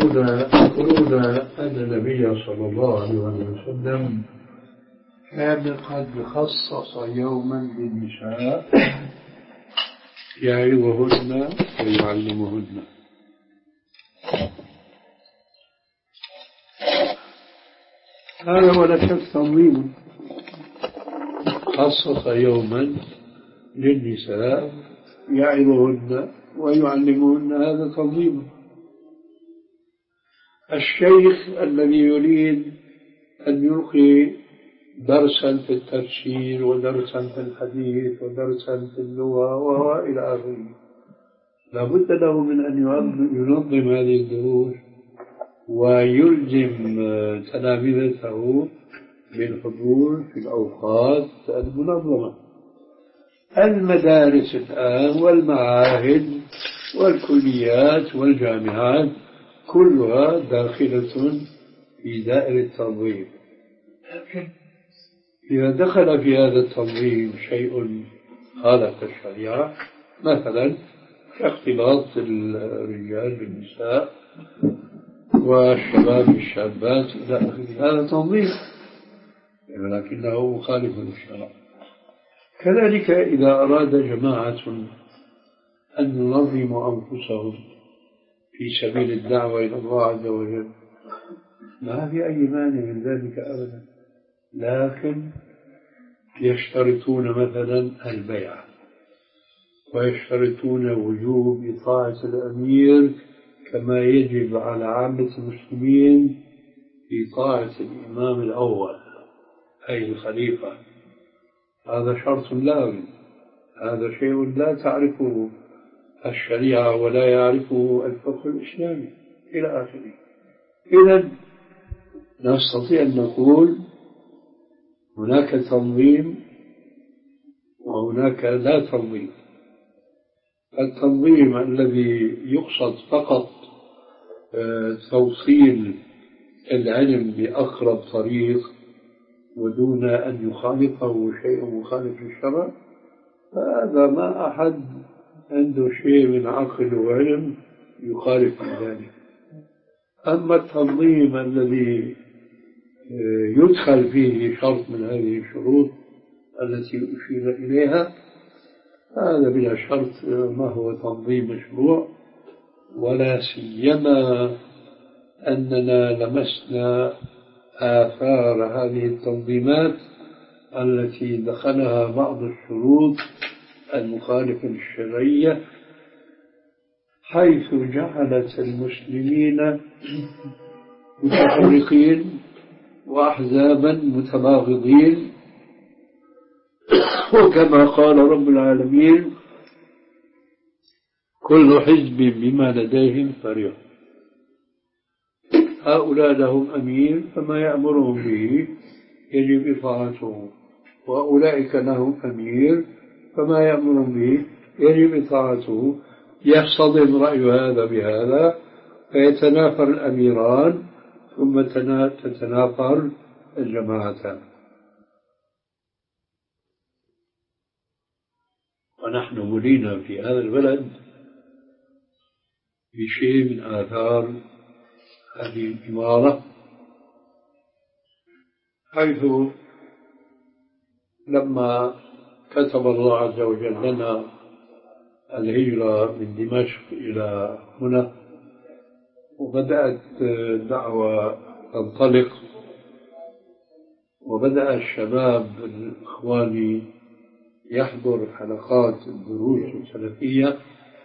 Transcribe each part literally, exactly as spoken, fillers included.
يذكرون أن النبي صلى الله عليه وسلم كان قد خصص يوما للنساء يعظهن ويعلمهن. هذا ولا شك تنظيم، خصص يوما للنساء يعظهن ويعلمهن، هذا تنظيم. الشيخ الذي يريد أن يلقي درسا في التفسير ودرسا في الحديث ودرسا في اللغة وإلى آخره، لابد له من أن ينظم هذه الدروس ويلزم تلامذته بالحضور في الأوقات المنظمة. المدارس الآن والمعاهد والكليات والجامعات كلها داخلة في دائرة التنظيم، لكن إذا دخل في هذا التنظيم شيء خالف الشريعة، مثلا كاختلاط الرجال بالنساء والشباب بالشابات إلى آخره، هذا تنظيم ولكنه مخالف للشرع. كذلك إذا أراد جماعة أن ينظموا أنفسهم في سبيل الدعوة إلى الله عز وجل، ما في أي مانع من ذلك أبدا، لكن يشترطون مثلا البيعة ويشترطون وجوب إطاعة الأمير كما يجب على عامة المسلمين إطاعة الإمام الأول أي الخليفة. هذا شرط لازم، هذا شيء لا تعرفه الشريعة ولا يعرفه الفقه الإسلامي إلى آخره. إذن نستطيع أن نقول هناك تنظيم وهناك لا تنظيم. التنظيم الذي يقصد فقط توصيل العلم بأقرب طريق ودون أن يخالفه شيء مخالف للشرع، فهذا ما أحد عنده شيء من عقل وعلم يخالف ذلك. أما التنظيم الذي يدخل فيه شرط من هذه الشروط التي أشير إليها، هذا بلا شرط ما هو تنظيم مشروع، ولا سيما أننا لمسنا آثار هذه التنظيمات التي دخلها بعض الشروط المخالفة للشرعية، حيث جعلت المسلمين متفرقين وأحزابا متباغضين، وكما قال رب العالمين كل حزب بما لديهم فرح. هؤلاء لهم أمير فما يأمرهم به يجب إطاعته، وأولئك لهم أمير فما يأمرهم به يجب إطاعته. يصطدم رأي هذا بهذا فيتنافر الأميران ثم تتنافر الجماعتان. ونحن ملينا في هذا البلد بشيء من آثار هذه الإمارة، حيث لما كتب الله عز وجل لنا الهجرة من دمشق إلى هنا وبدأت الدعوة تنطلق وبدأ الشباب الإخواني يحضر حلقات الدروس السلفية،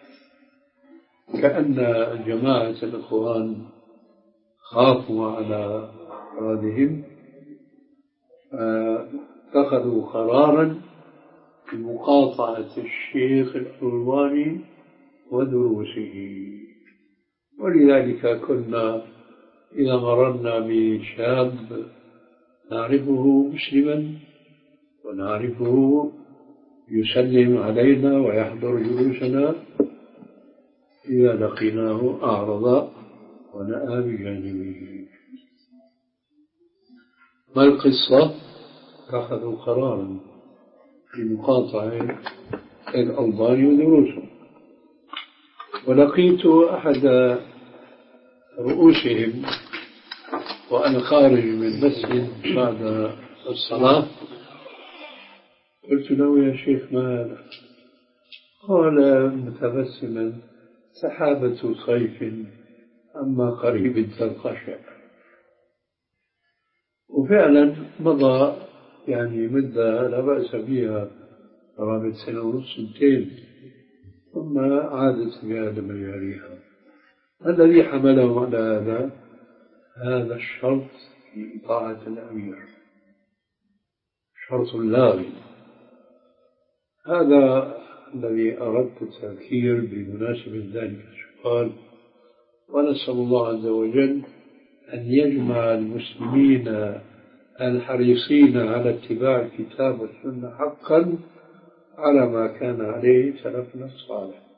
كأن جماعة الإخوان خافوا على أفرادهم فاتخذوا قرارا بمقاطعة الشيخ الحلواني ودروسه. ولذلك كنا إذا مررنا بشاب نعرفه مسلما ونعرفه يسلم علينا ويحضر جلوسنا، إذا لقيناه أعرض ونأى بجانبه. ما القصة؟ أخذوا قرارا بمقاطعة الألباني ودروسه. ولقيت أحد رؤوسهم وأنا خارج من المسجد بعد الصلاة، قلت له يا شيخ ما هذا؟ قال متبسما سحابة صيف أما قريب تلقشع. وفعلا مضى يعني مدة لا بأس بها قرابة سنة ونص سنتين، ثم عادت بهذا مجاريها. الذي حمله على هذا هذا الشرط في طاعة الأمير، شرط لاغي. هذا الذي أردت التذكير بمناسبة ذلك السؤال، ونسأل الله عز وجل أن يجمع المسلمين الحريصين على اتباع الكتاب والسنة حقا على ما كان عليه سلفنا الصالح.